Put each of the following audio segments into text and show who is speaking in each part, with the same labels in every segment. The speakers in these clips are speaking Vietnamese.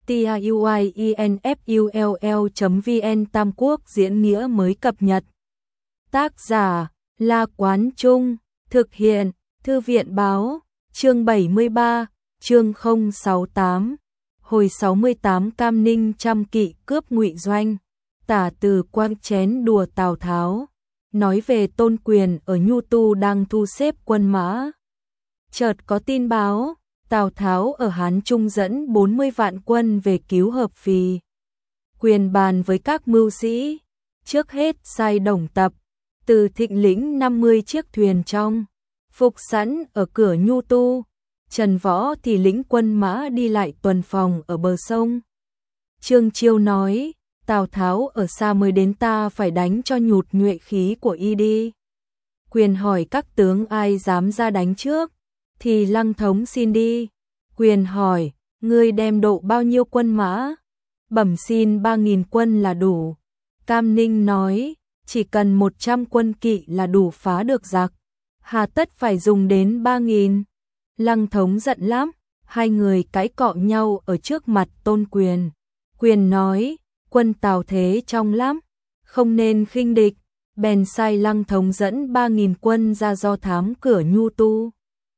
Speaker 1: tiuinfull.vn Tam Quốc diễn nghĩa mới cập nhật. Tác giả La Quán Trung, thực hiện Thư viện Báo, chương 73, chương 068. Hồi 68 Cam Ninh trăm kỵ cướp Ngụy Doanh. Tả Từ Quang chén đùa Tào Tháo, nói về Tôn Quyền ở Nhu Tu đang thu xếp quân mã. Chợt có tin báo, Tào Tháo ở Hán Trung dẫn 40 vạn quân về cứu Hợp Phì. Quyền bàn với các mưu sĩ, trước hết sai Đồng Tập, Từ Thịnh lĩnh 50 chiếc thuyền trong, phục sẵn ở cửa Nhu Tu. Trần Võ thì lĩnh quân mã đi lại tuần phòng ở bờ sông. Trương Chiêu nói, Tào Tháo ở xa mới đến, ta phải đánh cho nhụt nhuệ khí của y đi. Quyền hỏi các tướng ai dám ra đánh trước, thì Lăng Thống xin đi. Quyền hỏi, ngươi đem độ bao nhiêu quân mã? Bẩm xin 3.000 quân là đủ. Cam Ninh nói, chỉ cần 100 quân kỵ là đủ phá được giặc, hà tất phải dùng đến 3.000. Lăng Thống giận lắm, hai người cãi cọ nhau ở trước mặt Tôn Quyền. Quyền nói, quân Tào thế trong lắm, không nên khinh địch. Bèn sai Lăng Thống dẫn 3.000 quân ra do thám cửa Nhu Tu.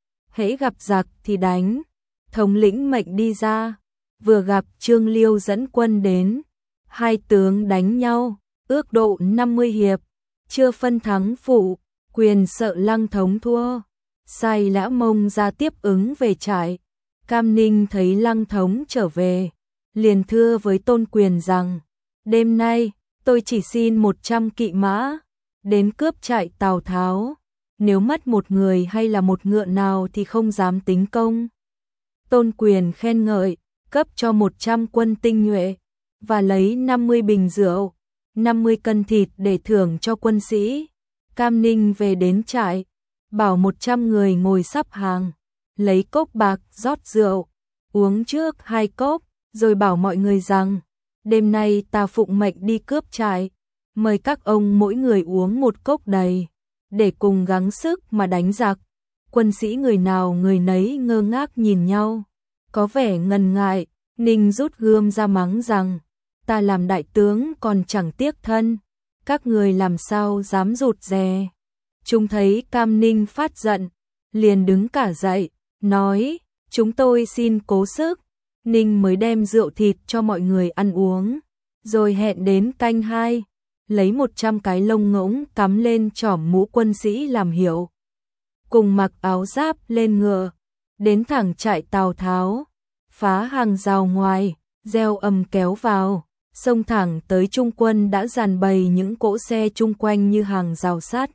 Speaker 1: Hễ gặp giặc thì đánh. Thống lĩnh mệnh đi ra, vừa gặp Trương Liêu dẫn quân đến. Hai tướng đánh nhau, ước độ 50 hiệp, chưa phân thắng phụ. Quyền sợ Lăng Thống thua, sai Lã Mông ra tiếp ứng về trại. Cam Ninh thấy Lăng Thống trở về, liền thưa với Tôn Quyền rằng, đêm nay tôi chỉ xin 100 kỵ mã đến cướp trại Tào Tháo, nếu mất một người hay là một ngựa nào thì không dám tính công. Tôn Quyền khen ngợi, cấp cho 100 quân tinh nhuệ và lấy 50 bình rượu, 50 cân thịt để thưởng cho quân sĩ. Cam Ninh về đến trại, bảo 100 người ngồi sắp hàng, lấy cốc bạc rót rượu, uống trước 2 cốc, rồi bảo mọi người rằng, đêm nay ta phụng mệnh đi cướp trại, mời các ông mỗi người uống một cốc đầy, để cùng gắng sức mà đánh giặc. Quân sĩ người nào người nấy ngơ ngác nhìn nhau, có vẻ ngần ngại. Ninh rút gươm ra mắng rằng, ta làm đại tướng còn chẳng tiếc thân, các người làm sao dám rụt rè. Chúng thấy Cam Ninh phát giận, liền đứng cả dậy, nói, chúng tôi xin cố sức. Ninh mới đem rượu thịt cho mọi người ăn uống, rồi hẹn đến canh 2, lấy 100 cái lông ngỗng cắm lên chỏm mũ quân sĩ làm hiệu, cùng mặc áo giáp lên ngựa, đến thẳng trại Tào Tháo, phá hàng rào ngoài, reo ầm kéo vào, xông thẳng tới trung quân đã dàn bày những cỗ xe chung quanh như hàng rào sắt.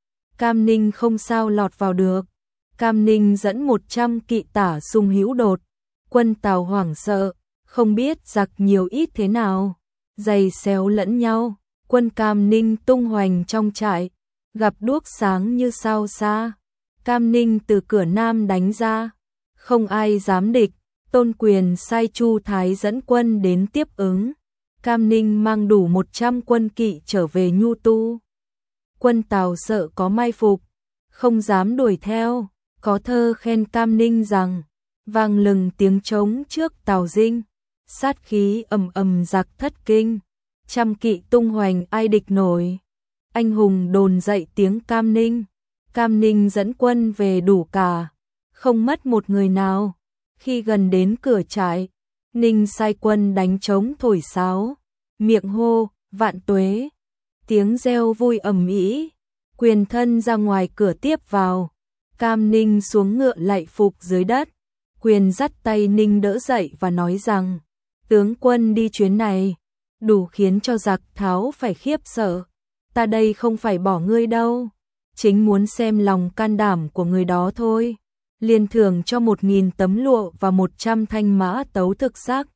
Speaker 1: Cam Ninh không sao lọt vào được. Cam Ninh dẫn 100 kỵ tả xung hữu đột, quân Tào hoảng sợ, không biết giặc nhiều ít thế nào, giày xéo lẫn nhau. Quân Cam Ninh tung hoành trong trại, gặp đuốc sáng như sao xa. Cam Ninh từ cửa nam đánh ra, không ai dám địch. Tôn Quyền sai Chu Thái dẫn quân đến tiếp ứng. Cam Ninh mang đủ 100 quân kỵ trở về Nhu Tu. Quân Tào sợ có mai phục, không dám đuổi theo. Có thơ khen Cam Ninh rằng, vang lừng tiếng trống trước Tào Dinh, sát khí ầm ầm giặc thất kinh, trăm kỵ tung hoành ai địch nổi. Anh hùng đồn dậy tiếng Cam Ninh. Cam Ninh dẫn quân về đủ cả, không mất một người nào. Khi gần đến cửa trại, Ninh sai quân đánh trống thổi sáo, miệng hô, vạn tuế. Tiếng reo vui ầm ĩ. Quyền thân ra ngoài cửa tiếp vào. Cam Ninh xuống ngựa lạy phục dưới đất. Quyền dắt tay Ninh đỡ dậy và nói rằng, tướng quân đi chuyến này, đủ khiến cho giặc Tháo phải khiếp sợ. Ta đây không phải bỏ ngươi đâu, chính muốn xem lòng can đảm của người đó thôi. Liền thưởng cho 1.000 tấm lụa và 100 thanh mã tấu thực sắc.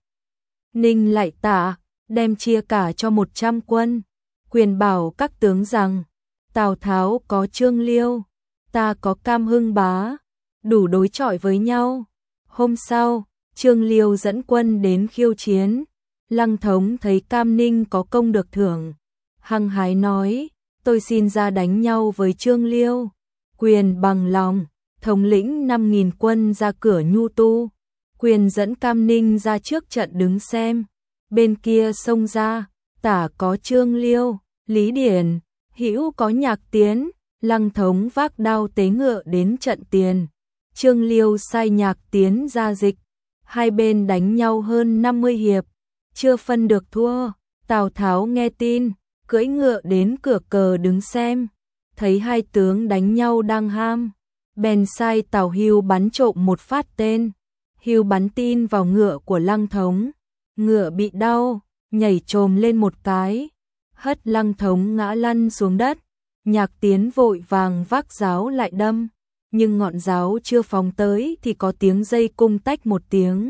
Speaker 1: Ninh lại tạ, đem chia cả cho 100 quân. Quyền bảo các tướng rằng, Tào Tháo có Trương Liêu, ta có Cam Hưng Bá, đủ đối chọi với nhau. Hôm sau, Trương Liêu dẫn quân đến khiêu chiến. Lăng Thống thấy Cam Ninh có công được thưởng, hăng hái nói, tôi xin ra đánh nhau với Trương Liêu. Quyền bằng lòng, thống lĩnh 5.000 quân ra cửa Nhu Tu. Quyền dẫn Cam Ninh ra trước trận đứng xem. Bên kia sông ra, tả có Trương Liêu, Lý Điển, hữu có Nhạc Tiến, Lăng Thống vác đao tế ngựa đến trận tiền. Trương Liêu sai Nhạc Tiến ra dịch. Hai bên đánh nhau hơn 50 hiệp, chưa phân được thua. Tào Tháo nghe tin, cưỡi ngựa đến cửa cờ đứng xem, thấy hai tướng đánh nhau đang ham, bèn sai Tào Hưu bắn trộm một phát tên. Hưu bắn tin vào ngựa của Lăng Thống, ngựa bị đau, nhảy chồm lên một cái, hất Lăng Thống ngã lăn xuống đất. Nhạc Tiến vội vàng vác giáo lại đâm, nhưng ngọn giáo chưa phóng tới thì có tiếng dây cung tách một tiếng.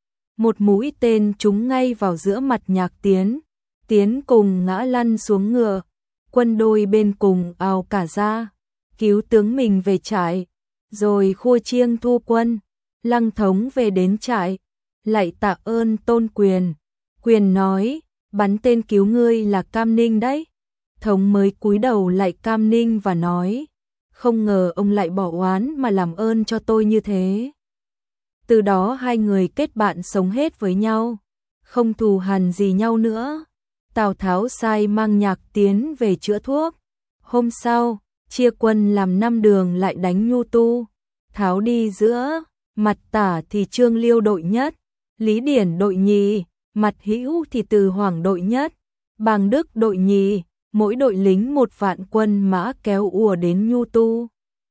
Speaker 1: Một mũi tên trúng ngay vào giữa mặt Nhạc Tiến, Tiến cùng ngã lăn xuống ngựa. Quân đôi bên cùng ào cả ra, cứu tướng mình về trại, rồi khua chiêng thu quân. Lăng Thống về đến trại, lại tạ ơn Tôn Quyền. Quyền nói, bắn tên cứu ngươi là Cam Ninh đấy. Thống mới cúi đầu lại Cam Ninh và nói, không ngờ ông lại bỏ oán mà làm ơn cho tôi như thế. Từ đó hai người kết bạn sống hết với nhau, không thù hằn gì nhau nữa. Tào Tháo sai mang Nhạc Tiến về chữa thuốc. Hôm sau, chia quân làm 5 đường lại đánh Nhu Tu. Tháo đi giữa, mặt tả thì Trương Liêu đội nhất, Lý Điển đội nhì, mặt hữu thì Từ Hoàng đội nhất, Bàng Đức đội nhì. Mỗi đội lính 1 vạn quân mã kéo ùa đến Nhu Tu.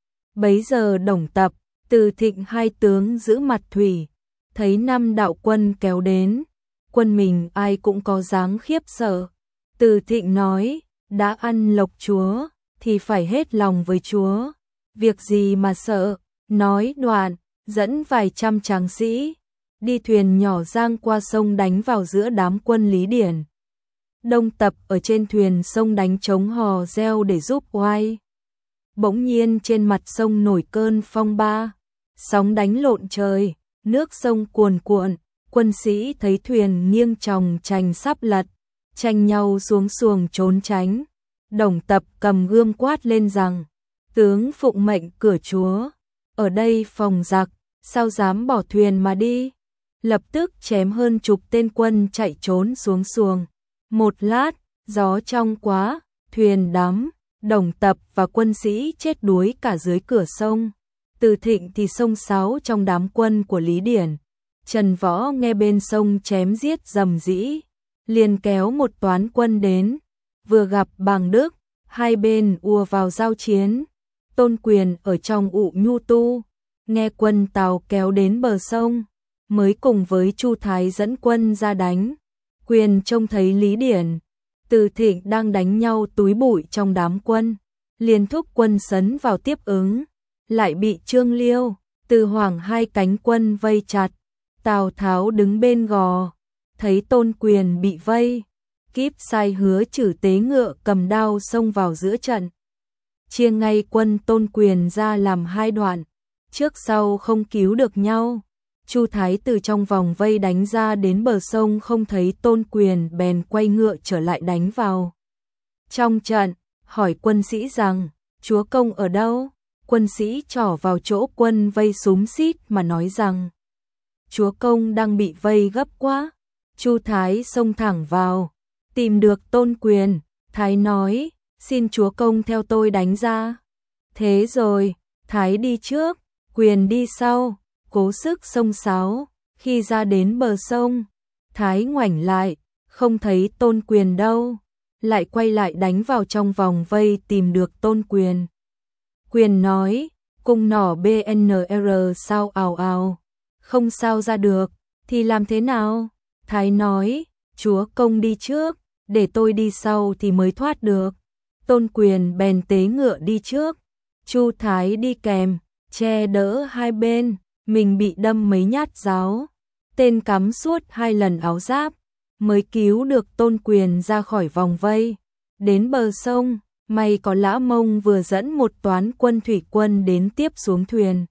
Speaker 1: Bấy giờ Đồng Tập, Từ Thịnh hai tướng giữ mặt thủy, thấy 5 đạo quân kéo đến, quân mình ai cũng có dáng khiếp sợ. Từ Thịnh nói, đã ăn lộc chúa thì phải hết lòng với chúa, việc gì mà sợ. Nói đoạn, dẫn vài trăm tráng sĩ đi thuyền nhỏ giang qua sông đánh vào giữa đám quân Lý Điển. Đông Tập ở trên thuyền sông đánh trống hò reo để giúp oai. Bỗng nhiên trên mặt sông nổi cơn phong ba, sóng đánh lộn trời, nước sông cuồn cuộn. Quân sĩ thấy thuyền nghiêng chòng chành sắp lật, tranh nhau xuống xuồng trốn tránh. Đồng Tập cầm gươm quát lên rằng, tướng phụng mệnh cửa chúa, ở đây phòng giặc, sao dám bỏ thuyền mà đi. Lập tức chém hơn chục tên quân chạy trốn xuống xuồng. Một lát, gió trong quá, thuyền đắm, Đồng Tập và quân sĩ chết đuối cả dưới cửa sông. Từ Thịnh thì xông xáo trong đám quân của Lý Điển. Trần Võ nghe bên sông chém giết rầm rĩ, liền kéo một toán quân đến, vừa gặp Bàng Đức, hai bên ùa vào giao chiến. Tôn Quyền ở trong ụ Nhu Tu, nghe quân Tào kéo đến bờ sông, mới cùng với Chu Thái dẫn quân ra đánh. Quyền trông thấy Lý Điển, Từ Thịnh đang đánh nhau túi bụi trong đám quân, liền thúc quân sấn vào tiếp ứng, lại bị Trương Liêu, Từ Hoàng hai cánh quân vây chặt. Tào Tháo đứng bên gò, thấy Tôn Quyền bị vây, kíp sai Hứa Trử tế ngựa cầm đao xông vào giữa trận, chia ngay quân Tôn Quyền ra làm hai đoạn, trước sau không cứu được nhau. Chu Thái từ trong vòng vây đánh ra đến bờ sông không thấy Tôn Quyền, bèn quay ngựa trở lại đánh vào trong trận, hỏi quân sĩ rằng, chúa công ở đâu? Quân sĩ trỏ vào chỗ quân vây xúm xít mà nói rằng, chúa công đang bị vây gấp quá. Chu Thái xông thẳng vào, tìm được Tôn Quyền. Thái nói, xin chúa công theo tôi đánh ra. Thế rồi, Thái đi trước, Quyền đi sau, cố sức xông xáo. Khi ra đến bờ sông, Thái ngoảnh lại, không thấy Tôn Quyền đâu, lại quay lại đánh vào trong vòng vây tìm được Tôn Quyền. Quyền nói, cung nỏ BNR sao ào ào, không sao ra được, thì làm thế nào? Thái nói, chúa công đi trước, để tôi đi sau thì mới thoát được. Tôn Quyền bèn tế ngựa đi trước, Chu Thái đi kèm, che đỡ hai bên, mình bị đâm mấy nhát giáo, tên cắm suốt 2 lần áo giáp, mới cứu được Tôn Quyền ra khỏi vòng vây. Đến bờ sông, may có Lã Mông vừa dẫn một toán quân thủy quân đến tiếp xuống thuyền.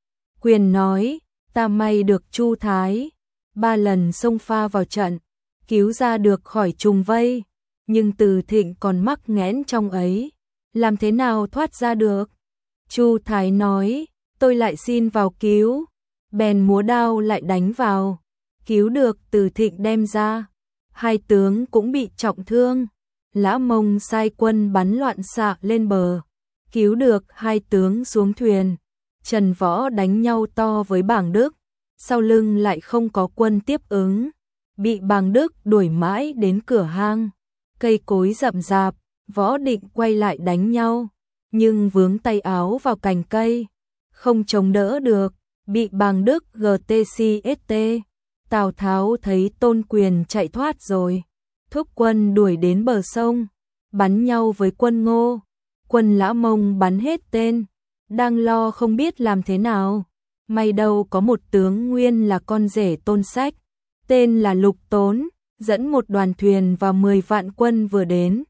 Speaker 1: Quyền nói, ta may được Chu Thái 3 lần xông pha vào trận, cứu ra được khỏi trùng vây, nhưng Từ Thịnh còn mắc nghẽn trong ấy, làm thế nào thoát ra được? Chu Thái nói, tôi lại xin vào cứu. bèn múa đao lại đánh vào, cứu được Từ Thịnh đem ra. Hai tướng cũng bị trọng thương, Lã Mông sai quân bắn loạn xạ lên bờ, cứu được hai tướng xuống thuyền. Trần Võ đánh nhau to với Bàng Đức, sau lưng lại không có quân tiếp ứng, bị Bàng Đức đuổi mãi đến cửa hang. Cây cối rậm rạp, Võ định quay lại đánh nhau, nhưng vướng tay áo vào cành cây, không chống đỡ được, bị Bàng Đức GTCST. Tào Tháo thấy Tôn Quyền chạy thoát rồi, thúc quân đuổi đến bờ sông, bắn nhau với quân Ngô. Quân Lã Mông bắn hết tên, đang lo không biết làm thế nào. May đâu có một tướng nguyên là con rể Tôn Sách, tên là Lục Tốn, dẫn một đoàn thuyền và 10 vạn quân vừa đến.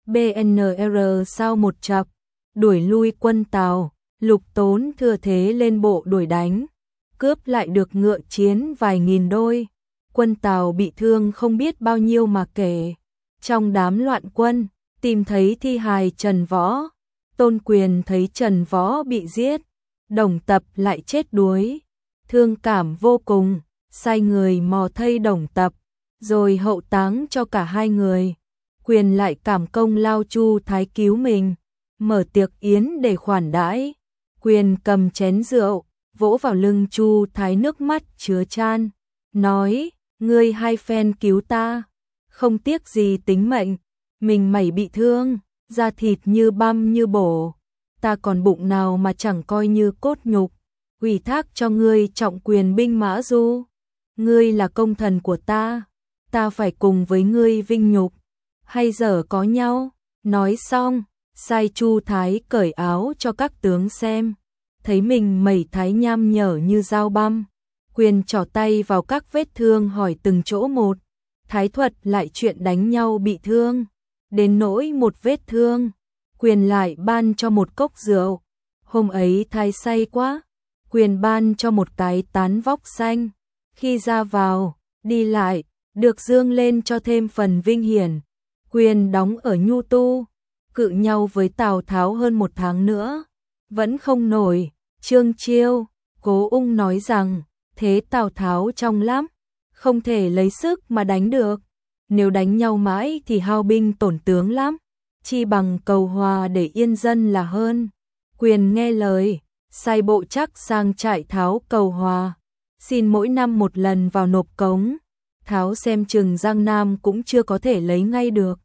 Speaker 1: BNR sau một chập, đuổi lui quân Tào, Lục Tốn thừa thế lên bộ đuổi đánh, cướp lại được ngựa chiến vài nghìn đôi. Quân Tào bị thương không biết bao nhiêu mà kể. Trong đám loạn quân, tìm thấy thi hài Trần Võ. Tôn Quyền thấy Trần Võ bị giết, Đồng Tập lại chết đuối, thương cảm vô cùng, sai người mò thây Đồng Tập, rồi hậu táng cho cả hai người. Quyền lại cảm công lao Chu Thái cứu mình, mở tiệc yến để khoản đãi. Quyền cầm chén rượu, vỗ vào lưng Chu Thái, nước mắt chứa chan, nói: ngươi hai phen cứu ta, không tiếc gì tính mệnh, mình mẩy bị thương, da thịt như băm như bổ, ta còn bụng nào mà chẳng coi như cốt nhục, ủy thác cho ngươi trọng quyền binh mã du, ngươi là công thần của ta phải cùng với ngươi vinh nhục, hay dở có nhau. Nói xong, sai Chu Thái cởi áo cho các tướng xem, thấy mình mẩy thái nham nhở như dao băm. Quyền trỏ tay vào các vết thương hỏi từng chỗ một, Thái thuật lại chuyện đánh nhau bị thương, đến nỗi một vết thương, Quyền lại ban cho một cốc rượu. Hôm ấy Thái say quá, Quyền ban cho một cái tán vóc xanh, khi ra vào, đi lại, được dương lên cho thêm phần vinh hiển. Quyền đóng ở Nhu Tu, cự nhau với Tào Tháo hơn 1 tháng nữa, vẫn không nổi. Trương Chiêu, Cố Ung nói rằng, thế Tào Tháo trong lắm, không thể lấy sức mà đánh được. Nếu đánh nhau mãi thì hao binh tổn tướng lắm, chi bằng cầu hòa để yên dân là hơn. Quyền nghe lời, sai bộ chắc sang trại Tháo cầu hòa, xin mỗi năm một lần vào nộp cống. Tháo xem chừng Giang Nam cũng chưa có thể lấy ngay được,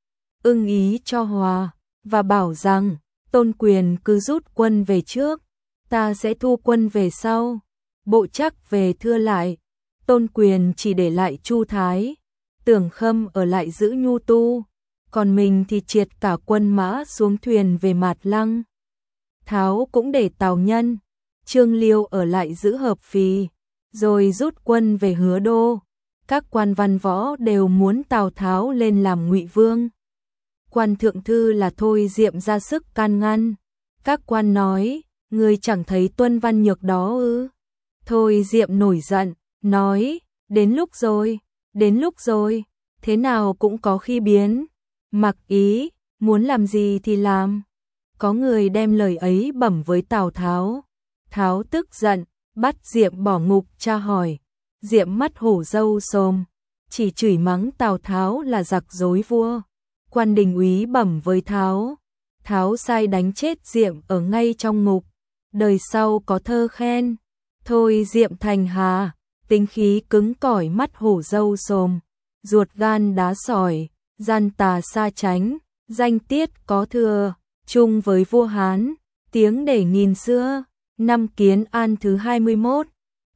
Speaker 1: ưng ý cho hòa, và bảo rằng Tôn Quyền cứ rút quân về trước, ta sẽ thu quân về sau. Bộ chắc về thưa lại, Tôn Quyền chỉ để lại Chu Thái, Tưởng Khâm ở lại giữ Nhu Tu, còn mình thì triệt cả quân mã xuống thuyền về Mạt Lăng. Tháo cũng để Tào Nhân, Trương Liêu ở lại giữ Hợp Phì, rồi rút quân về Hứa Đô. Các quan văn võ đều muốn Tào Tháo lên làm Ngụy Vương. Quan thượng thư là Thôi Diệm ra sức can ngăn. Các quan nói, ngươi chẳng thấy Tuân Văn Nhược đó ư? Thôi Diệm nổi giận, nói, đến lúc rồi, thế nào cũng có khi biến. Mặc ý, muốn làm gì thì làm. Có người đem lời ấy bẩm với Tào Tháo. Tháo tức giận, bắt Diệm bỏ ngục tra hỏi. Diệm mắt hổ râu xồm, chỉ chửi mắng Tào Tháo là giặc dối vua. Quan đình úy bẩm với Tháo, Tháo sai đánh chết Diệm ở ngay trong ngục. Đời sau có thơ khen, thôi Diệm thành hà, tính khí cứng cỏi mắt hổ râu xồm, ruột gan đá sỏi, gian tà xa tránh, danh tiết có thừa, chung với vua Hán, tiếng để nghìn xưa. Năm Kiến An thứ 21,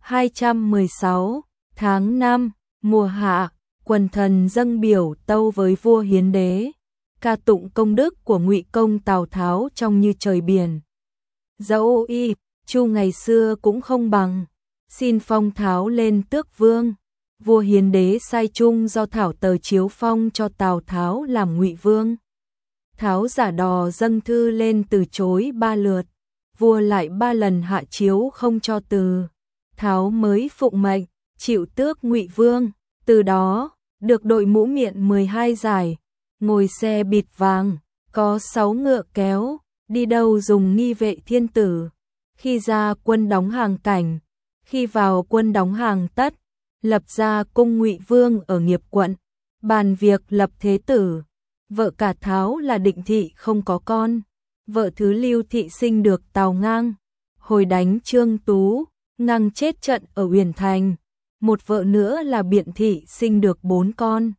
Speaker 1: 216, tháng 5, mùa hạ, quần thần dâng biểu tâu với vua Hiến Đế, ca tụng công đức của Ngụy công Tào Tháo trong như trời biển. Dẫu y, Chu ngày xưa cũng không bằng, xin phong Tháo lên tước vương. Vua Hiến Đế sai Trung do thảo tờ chiếu phong cho Tào Tháo làm Ngụy Vương. Tháo giả đò dâng thư lên từ chối 3 lượt, vua lại 3 lần hạ chiếu không cho từ. Tháo mới phụng mệnh, chịu tước Ngụy Vương, từ đó được đội mũ miện 12 giải, ngồi xe bịt vàng, có 6 ngựa kéo, đi đâu dùng nghi vệ thiên tử. Khi ra quân đóng hàng cảnh, Khi vào quân đóng hàng tất, lập ra cung Ngụy Vương ở Nghiệp quận, bàn việc lập thế tử. Vợ cả Tháo là Định Thị không có con, vợ thứ Lưu Thị sinh được Tào Ngang, hồi đánh Trương Tú, Ngang chết trận ở Uyển Thành. Một vợ nữa là Biện Thị sinh được 4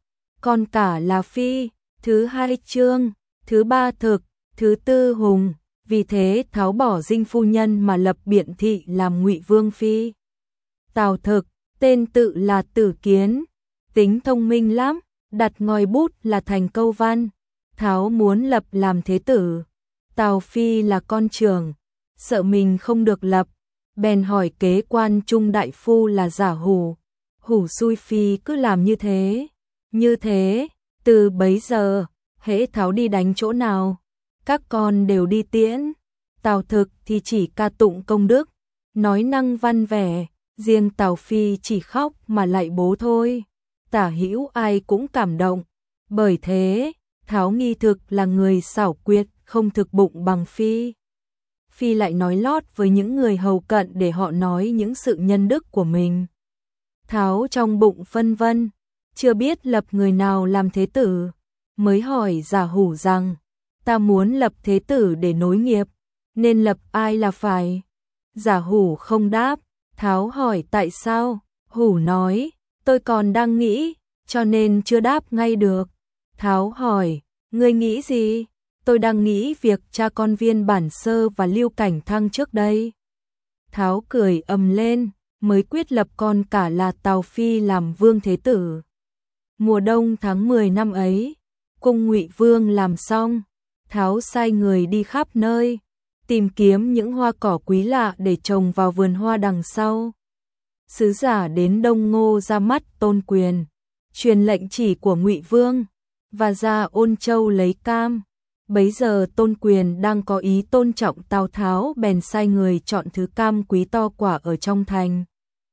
Speaker 1: con cả là Phi, thứ hai Trương, thứ ba Thực, thứ tư Hùng. Vì thế Tháo bỏ dinh phu nhân mà lập Biện Thị làm Ngụy Vương phi. Tào Thực, tên tự là Tử Kiến, tính thông minh lắm, đặt ngòi bút là thành câu văn. Tháo muốn lập làm thế tử. Tào Phi là con trưởng, sợ mình không được lập, bèn hỏi kế quan trung đại phu là Giả Hủ. Hủ xui Phi cứ làm như thế. Như thế, từ bấy giờ, hễ Tháo đi đánh chỗ nào, các con đều đi tiễn. Tào Thực thì chỉ ca tụng công đức, nói năng văn vẻ, riêng Tào Phi chỉ khóc mà lạy bố thôi. Tả hữu ai cũng cảm động. Bởi thế, Tháo nghi thực là người xảo quyệt, không thực bụng bằng Phi. Phi lại nói lót với những người hầu cận để họ nói những sự nhân đức của mình. Tháo trong bụng phân vân, chưa biết lập người nào làm thế tử, mới hỏi Giả Hủ rằng, ta muốn lập thế tử để nối nghiệp, nên lập ai là phải. Giả Hủ không đáp. Tháo hỏi tại sao, Hủ nói, tôi còn đang nghĩ, cho nên chưa đáp ngay được. Tháo hỏi, ngươi nghĩ gì? Tôi đang nghĩ việc cha con Viên Bản Sơ và Lưu Cảnh Thăng trước đây. Tháo cười ầm lên, mới quyết lập con cả là Tào Phi làm vương thế tử. Mùa đông tháng 10 năm ấy, cung Ngụy Vương làm xong, Tháo sai người đi khắp nơi, tìm kiếm những hoa cỏ quý lạ để trồng vào vườn hoa đằng sau. Sứ giả đến Đông Ngô ra mắt Tôn Quyền, truyền lệnh chỉ của Ngụy Vương, và ra Ôn Châu lấy cam. Bấy giờ Tôn Quyền đang có ý tôn trọng Tào Tháo, bèn sai người chọn thứ cam quý to quả ở trong thành.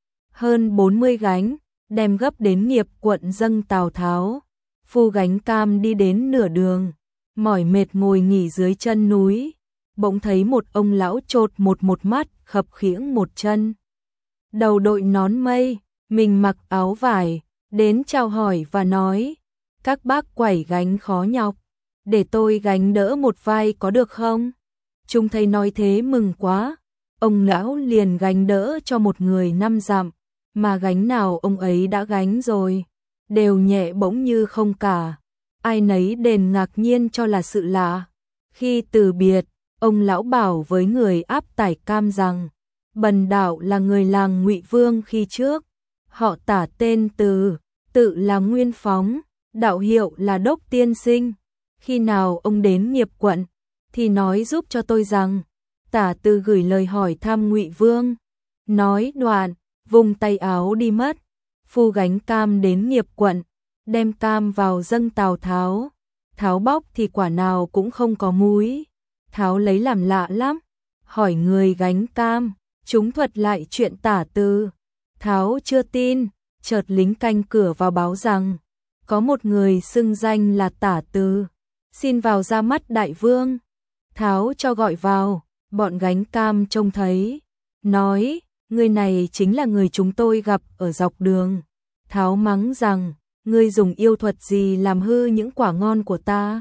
Speaker 1: Hơn 40 gánh, đem gấp đến Nghiệp quận dâng Tào Tháo. Phu gánh cam đi đến nửa đường, mỏi mệt ngồi nghỉ dưới chân núi, bỗng thấy một ông lão chột một mắt, khập khiễng một chân. Đầu đội nón mây, mình mặc áo vải, đến chào hỏi và nói, các bác quẩy gánh khó nhọc, để tôi gánh đỡ một vai có được không? Chúng thấy nói thế mừng quá, ông lão liền gánh đỡ cho một người 5 dặm, mà gánh nào ông ấy đã gánh rồi, đều nhẹ bỗng như không cả. Ai nấy đền ngạc nhiên cho là sự lạ. Khi từ biệt, ông lão bảo với người áp tải cam rằng, bần đạo là người làng Ngụy Vương khi trước, họ Tả tên Từ, tự là Nguyên Phóng, đạo hiệu là Đốc Tiên Sinh. Khi nào ông đến Nghiệp quận, thì nói giúp cho tôi rằng, Tả Từ gửi lời hỏi thăm Ngụy Vương. Nói đoạn, vùng tay áo đi mất. Phu gánh cam đến Nghiệp quận, đem cam vào dâng Tào Tháo. Tháo bóc thì quả nào cũng không có múi. Tháo lấy làm lạ lắm, hỏi người gánh cam, chúng thuật lại chuyện Tả Từ. Tháo chưa tin, chợt lính canh cửa vào báo rằng, có một người xưng danh là Tả Từ, xin vào ra mắt đại vương. Tháo cho gọi vào, bọn gánh cam trông thấy, nói, người này chính là người chúng tôi gặp ở dọc đường. Tháo mắng rằng, ngươi dùng yêu thuật gì làm hư những quả ngon của ta?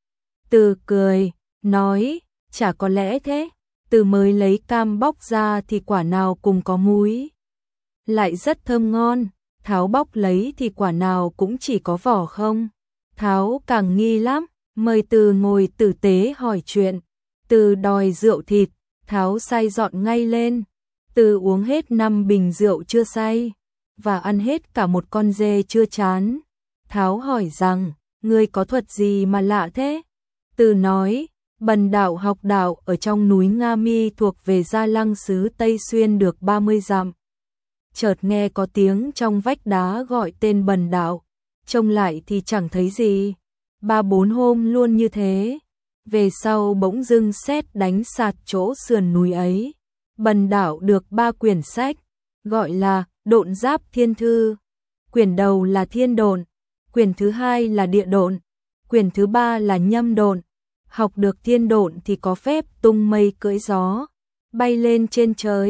Speaker 1: Từ cười, nói, chả có lẽ thế. Từ mới lấy cam bóc ra thì quả nào cùng có múi, lại rất thơm ngon. Tháo bóc lấy thì quả nào cũng chỉ có vỏ không. Tháo càng nghi lắm, mời Từ ngồi tử tế hỏi chuyện. Từ đòi rượu thịt, Tháo say dọn ngay lên. Từ uống hết 5 bình rượu chưa say, và ăn hết cả một con dê chưa chán. Tháo hỏi rằng, ngươi có thuật gì mà lạ thế? Từ nói, bần đạo học đạo ở trong núi Nga Mi thuộc về Gia Lăng xứ Tây Xuyên được 30 dặm. Chợt nghe có tiếng trong vách đá gọi tên bần đạo, trông lại thì chẳng thấy gì. 3-4 hôm luôn như thế, về sau bỗng dưng sét đánh sạt chỗ sườn núi ấy. Bần đạo được 3 quyển sách, gọi là Độn Giáp Thiên Thư. Quyển đầu là Thiên Độn, quyển thứ hai là Địa Độn, quyển thứ ba là Nhâm Độn. Học được Thiên Độn thì có phép tung mây cưỡi gió, bay lên trên trời.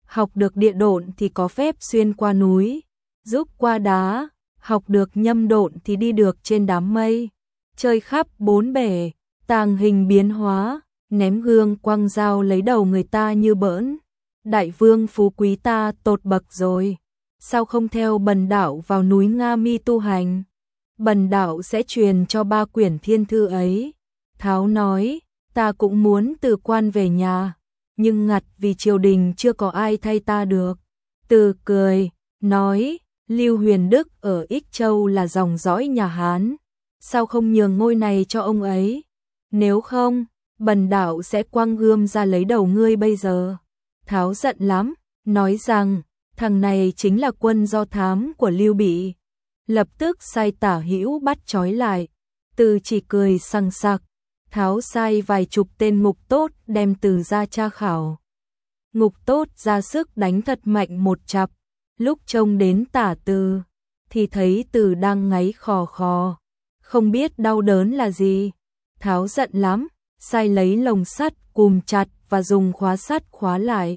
Speaker 1: học được địa độn thì có phép xuyên qua núi, giúp qua đá, học được nhâm độn thì đi được trên đám mây, chơi khắp bốn bể, tàng hình biến hóa, ném gương quăng dao lấy đầu người ta như bỡn. Đại vương phú quý ta tột bậc rồi, sao không theo bần đạo vào núi Nga Mi tu hành? Bần đạo sẽ truyền cho 3 quyển thiên thư ấy. Tháo nói, ta cũng muốn từ quan về nhà, nhưng ngặt vì triều đình chưa có ai thay ta được. Từ cười, nói, Lưu Huyền Đức ở Ích Châu là dòng dõi nhà Hán, sao không nhường ngôi này cho ông ấy? Nếu không, bần đạo sẽ quăng gươm ra lấy đầu ngươi bây giờ. Tháo giận lắm, nói rằng, thằng này chính là quân do thám của Lưu Bị. Lập tức sai Tả Hữu bắt trói lại. Từ chỉ cười sằng sặc. Tháo sai vài chục tên ngục tốt đem Từ ra tra khảo. Ngục tốt ra sức đánh thật mạnh một chặp. Lúc trông đến Tả Từ thì thấy Từ đang ngáy khò khò, không biết đau đớn là gì. Tháo giận lắm, sai lấy lồng sắt cùm chặt và dùng khóa sắt khóa lại.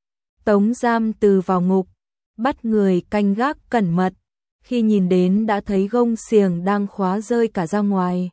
Speaker 1: Tống giam Từ vào ngục, bắt người canh gác cẩn mật. Khi nhìn đến đã thấy gông xiềng đang khóa rơi cả ra ngoài.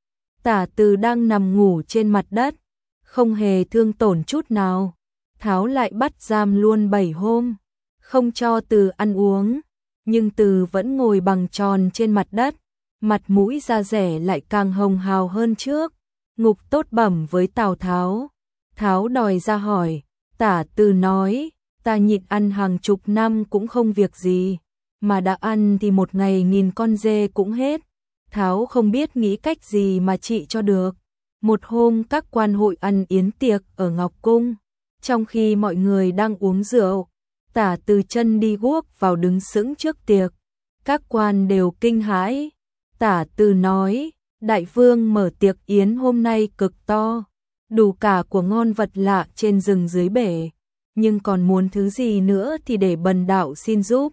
Speaker 1: Tả Từ đang nằm ngủ trên mặt đất, không hề thương tổn chút nào. Tháo lại bắt giam luôn 7 hôm, không cho Từ ăn uống, nhưng Từ vẫn ngồi bằng tròn trên mặt đất, mặt mũi da dẻ lại càng hồng hào hơn trước. Ngục tốt bẩm với Tào Tháo. Tháo đòi ra hỏi, Tả Từ nói, ta nhịn ăn hàng chục năm cũng không việc gì, mà đã ăn thì một ngày 1000 con dê cũng hết. Tháo không biết nghĩ cách gì mà trị cho được. Một hôm các quan hội ăn yến tiệc ở Ngọc Cung, trong khi mọi người đang uống rượu, Tả Từ chân đi guốc vào đứng sững trước tiệc. Các quan đều kinh hãi. Tả Từ nói, đại vương mở tiệc yến hôm nay cực to, đủ cả của ngon vật lạ trên rừng dưới bể, nhưng còn muốn thứ gì nữa thì để bần đạo xin giúp.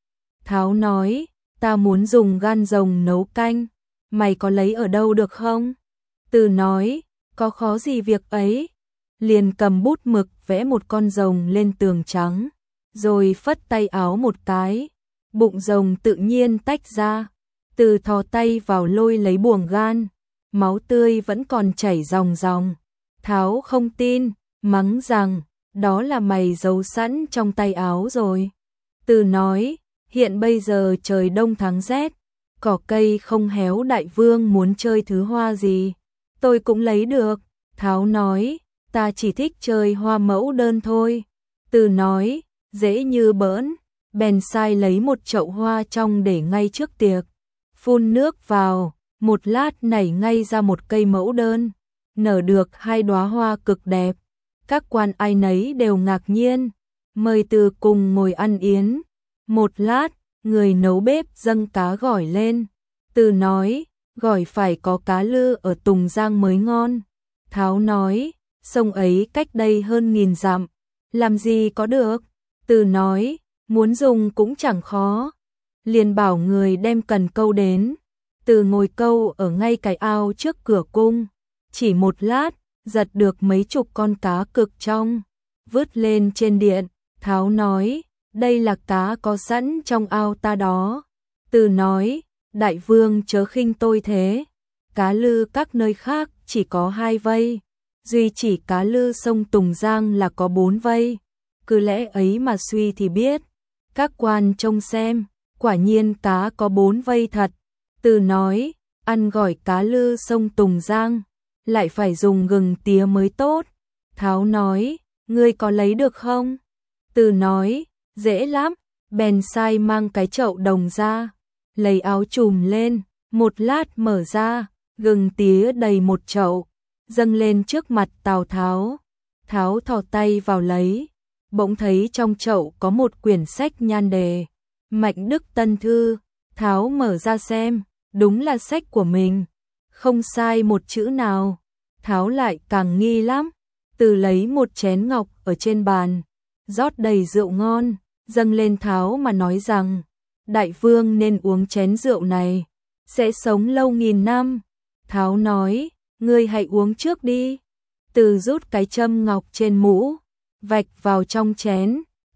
Speaker 1: Tháo nói, ta muốn dùng gan rồng nấu canh, mày có lấy ở đâu được không? Từ nói, có khó gì việc ấy. Liền cầm bút mực vẽ một con rồng lên tường trắng, rồi phất tay áo một cái, bụng rồng tự nhiên tách ra. Từ thò tay vào lôi lấy buồng gan, máu tươi vẫn còn chảy ròng ròng. Tháo không tin, mắng rằng, đó là mày giấu sẵn trong tay áo rồi. Từ nói, hiện bây giờ trời đông tháng rét, cỏ cây không héo, đại vương muốn chơi thứ hoa gì, tôi cũng lấy được. Tháo nói, ta chỉ thích chơi hoa mẫu đơn thôi. Từ nói, dễ như bỡn, bèn sai lấy một chậu hoa trong để ngay trước tiệc, phun nước vào, một lát nảy ngay ra một cây mẫu đơn, nở được 2 đóa hoa cực đẹp. Các quan ai nấy đều ngạc nhiên, mời Từ cùng ngồi ăn yến. Một lát, người nấu bếp dâng cá gỏi lên. Từ nói, gỏi phải có cá lư ở Tùng Giang mới ngon. Tháo nói, sông ấy cách đây hơn 1000 dặm, làm gì có được. Từ nói, muốn dùng cũng chẳng khó. Liền bảo người đem cần câu đến. Từ ngồi câu ở ngay cái ao trước cửa cung, chỉ một lát, giật được mấy chục con cá cực trong, vứt lên trên điện. Tháo nói, đây là cá có sẵn trong ao ta đó. Từ nói, đại vương chớ khinh tôi thế, cá lư các nơi khác chỉ có 2 vây, duy chỉ cá lư sông Tùng Giang là có 4 vây, cứ lẽ ấy mà suy thì biết. Các quan trông xem, quả nhiên cá có 4 vây thật. Từ nói, ăn gỏi cá lư sông Tùng Giang, lại phải dùng gừng tía mới tốt. Tháo nói, ngươi có lấy được không? Từ nói, dễ lắm, bèn sai mang cái chậu đồng ra, lấy áo trùm lên, một lát mở ra, gừng tía đầy một chậu, dâng lên trước mặt Tào Tháo. Tháo thò tay vào lấy, bỗng thấy trong chậu có một quyển sách nhan đề, Mạnh Đức Tân Thư. Tháo mở ra xem, đúng là sách của mình, không sai một chữ nào. Tháo lại càng nghi lắm. Từ lấy một chén ngọc ở trên bàn, rót đầy rượu ngon, dâng lên Tháo mà nói rằng, đại vương nên uống chén rượu này, sẽ sống lâu 1000 năm. Tháo nói, ngươi hãy uống trước đi. Từ rút cái châm ngọc trên mũ, vạch vào trong chén,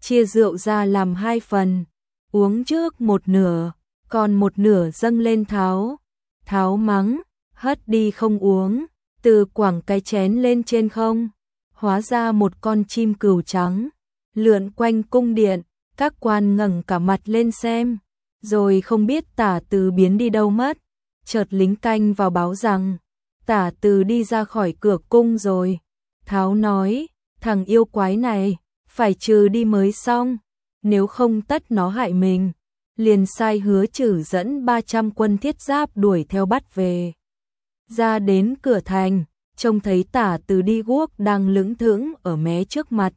Speaker 1: chia rượu ra làm 2 phần, uống trước một nửa, còn một nửa dâng lên Tháo. Tháo mắng, hất đi không uống, từ quẳng cái chén lên trên không, hóa ra một con chim cừu trắng, lượn quanh cung điện, các quan ngẩng cả mặt lên xem, rồi không biết Tả Từ biến đi đâu mất, chợt lính canh vào báo rằng Tả Từ đi ra khỏi cửa cung rồi. Tháo nói, thằng yêu quái này, phải trừ đi mới xong, nếu không tất nó hại mình. Liền sai Hứa Trử dẫn 300 quân thiết giáp đuổi theo bắt về. Ra đến cửa thành, trông thấy Tả Từ đi guốc đang lững thững ở mé trước mặt.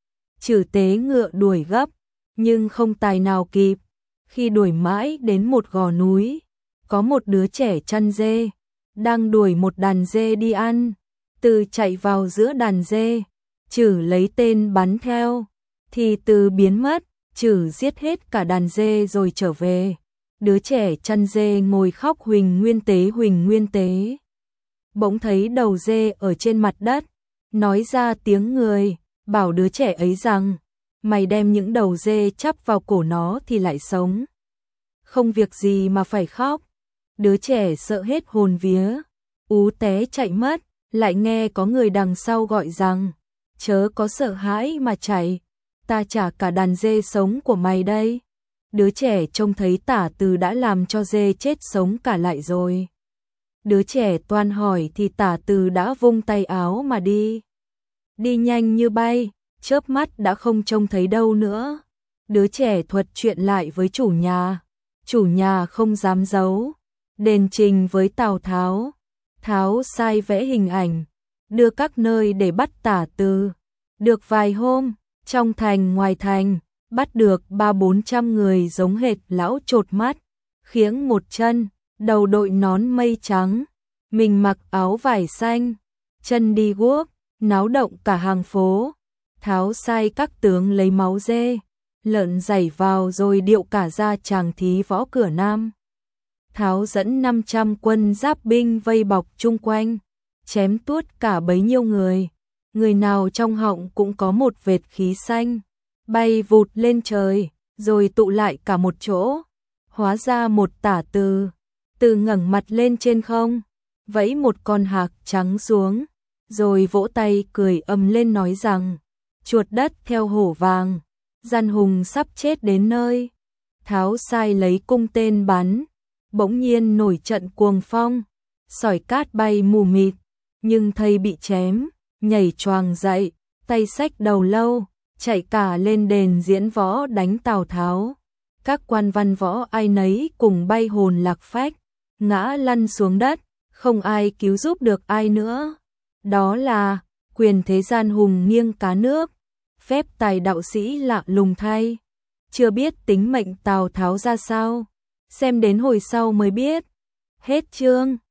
Speaker 1: Trử tế ngựa đuổi gấp, nhưng không tài nào kịp. Khi đuổi mãi đến một gò núi, có một đứa trẻ chăn dê, đang đuổi một đàn dê đi ăn. Từ chạy vào giữa đàn dê, Trử lấy tên bắn theo, thì Từ biến mất. Trử giết hết cả đàn dê rồi trở về. Đứa trẻ chăn dê ngồi khóc huỳnh nguyên tế. Bỗng thấy đầu dê ở trên mặt đất, nói ra tiếng người, bảo đứa trẻ ấy rằng, mày đem những đầu dê chắp vào cổ nó thì lại sống. Không việc gì mà phải khóc. Đứa trẻ sợ hết hồn vía, ú té chạy mất, lại nghe có người đằng sau gọi rằng, chớ có sợ hãi mà chạy, ta trả cả đàn dê sống của mày đây. Đứa trẻ trông thấy Tả Từ đã làm cho dê chết sống cả lại rồi. Đứa trẻ toan hỏi thì Tả Từ đã vung tay áo mà đi. Đi nhanh như bay, chớp mắt đã không trông thấy đâu nữa. Đứa trẻ thuật chuyện lại với chủ nhà. Chủ nhà không dám giấu, đền trình với Tào Tháo. Tháo sai vẽ hình ảnh, đưa các nơi để bắt Tả Từ. Được vài hôm, trong thành ngoài thành, bắt được 300-400 người giống hệt lão chột mắt, khiếng một chân, đầu đội nón mây trắng, mình mặc áo vải xanh, chân đi guốc, náo động cả hàng phố. Tháo sai các tướng lấy máu dê, lợn giảy vào rồi điệu cả ra tràng thí võ cửa Nam. Tháo dẫn 500 quân giáp binh vây bọc chung quanh, chém tuốt cả bấy nhiêu người. Người nào trong họng cũng có một vệt khí xanh, bay vụt lên trời, rồi tụ lại cả một chỗ. Hóa ra một Tả Từ. Từ ngẩng mặt lên trên không, vẫy một con hạc trắng xuống, rồi vỗ tay cười ầm lên nói rằng, chuột đất theo hổ vàng, gian hùng sắp chết đến nơi. Tháo sai lấy cung tên bắn, bỗng nhiên nổi trận cuồng phong, sỏi cát bay mù mịt, nhưng thây bị chém, nhảy choàng dậy, tay xách đầu lâu, chạy cả lên đền diễn võ đánh Tào Tháo. Các quan văn võ ai nấy cùng bay hồn lạc phách, ngã lăn xuống đất, không ai cứu giúp được ai nữa. Đó là quyền thế gian hùng nghiêng cá nước, phép tài đạo sĩ lạ lùng thay. Chưa biết tính mệnh Tào Tháo ra sao, xem đến hồi sau mới biết. Hết chương.